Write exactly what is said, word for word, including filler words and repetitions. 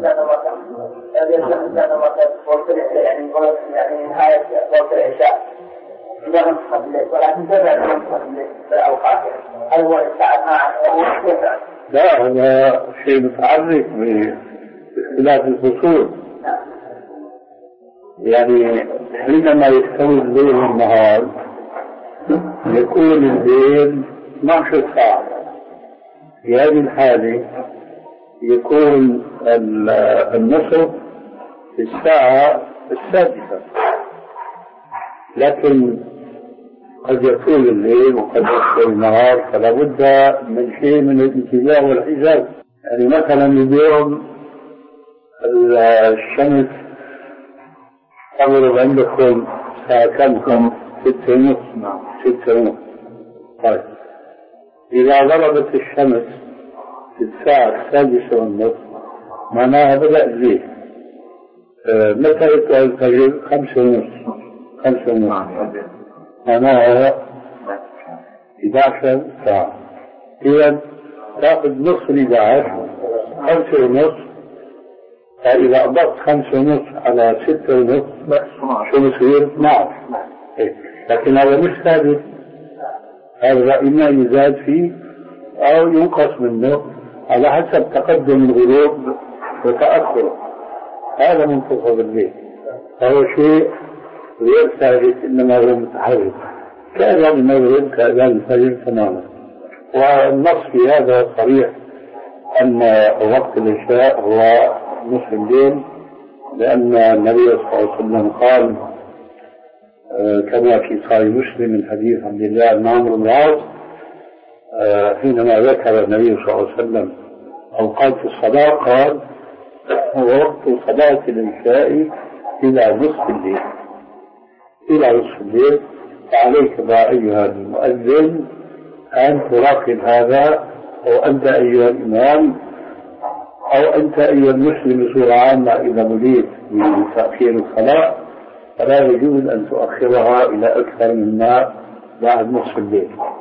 يعني يعني نهاية وقت العشاء إذا منتصف الليل ولكن تبعد منتصف الليل بالأوقات هل هو الساعة؟ لا هذا شيء متعلق باختلاف الفصول. يعني حينما يستوي الليل والنهار يكون الليل اثنتي عشرة ساعة، في هذه الحالة يكون النصف في الساعة السادسة، لكن قد يطول الليل وقد يطول النهار، فلا بد من شيء من الانتباه والحجاب. يعني مثلا اليوم الشمس تغرب عندكم الساعة كم؟ ستة ونصف. ستة ونصف. طيب إذا غربت الشمس في الساعة السادسة والنصف معناها بدأ الليل. أه متى يطلع الفجر؟ خمسة ونصف. خمسة ونصف معناها إحدى عشرة ساعة. إذا تأخذ نصف إحدى عشر خمسة ونصف، فإذا أضفت خمسة ونصف على ستة ونصف شو بصير؟ اثني عشر. لكن هذا مش ثابت، هذا إما يزاد فيه أو ينقص منه على حسب تقدم الغروب وتأخره. هذا منتصف الليل، فهو شيء غير ثابت، إنما هو متحرك كأذان المغرب كأذان الفجر تماما. والنص في هذا صريح أن وقت العشاء هو نصف الليل، لأن النبي صلى الله عليه وسلم قال كما في صحيح مسلم من حديث عبد الله بن عمرو بن العاص حينما ذكر النبي صلى الله عليه وسلم أوقات الصلاة قال هو وقت صلاة العشاء إلى نصف الليل. إلى نصف الليل، فعليك بقى أيها المؤذن أن تراقب هذا، أو أنت أيها الإمام، أو أنت أيها المسلم بصورة عامة إذا بليت بتأخير الصلاة فلا يجوز أن تؤخرها إلى أكثر مما بعد نصف الليل.